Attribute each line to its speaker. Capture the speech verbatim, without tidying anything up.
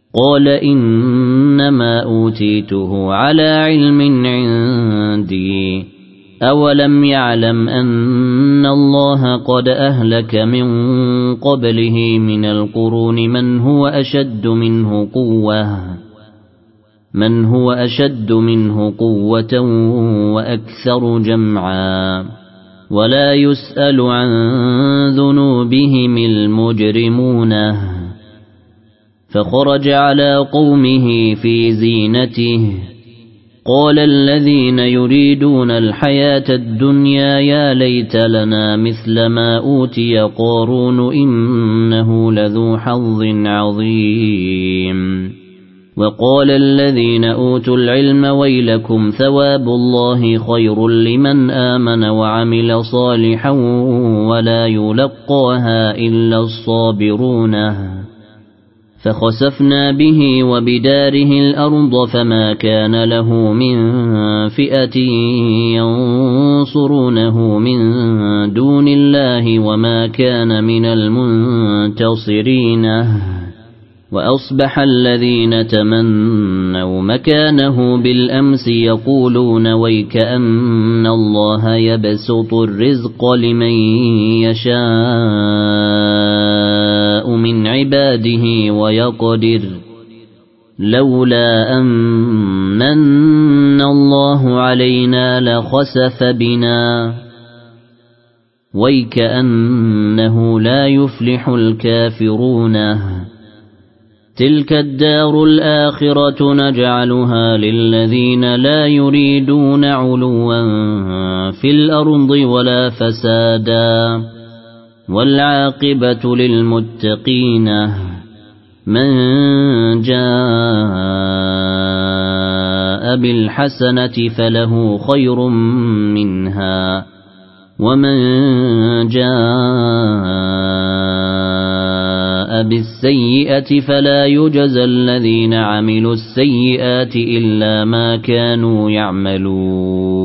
Speaker 1: قال إنما أوتيته على علم عندي أولم يعلم أن الله قد أهلك من قبله من القرون من هو أشد منه قوة من هو أشد منه قوة وأكثر جمعا ولا يسأل عن ذنوبهم المجرمون فخرج على قومه في زينته قال الذين يريدون الحياة الدنيا يا ليت لنا مثل ما أوتي قارون إنه لذو حظ عظيم وقال الذين أوتوا العلم ويلكم ثواب الله خير لمن آمن وعمل صالحا ولا يلقاها إلا الصابرون فخسفنا به وبداره الأرض فما كان له من فئة ينصرونه من دون الله وما كان من المنتصرين وأصبح الذين تمنوا مكانه بالأمس يقولون ويكأن الله يبسط الرزق لمن يشاء من عباده ويقدر لولا أمن الله علينا لخسف بنا ويكأنه لا يفلح الكافرون تلك الدار الآخرة نجعلها للذين لا يريدون علوا في الأرض ولا فسادا والعاقبة للمتقين من جاء بالحسنة فله خير منها ومن جاء بالسيئة فلا يجزى الذين عملوا السيئات إلا ما كانوا يعملون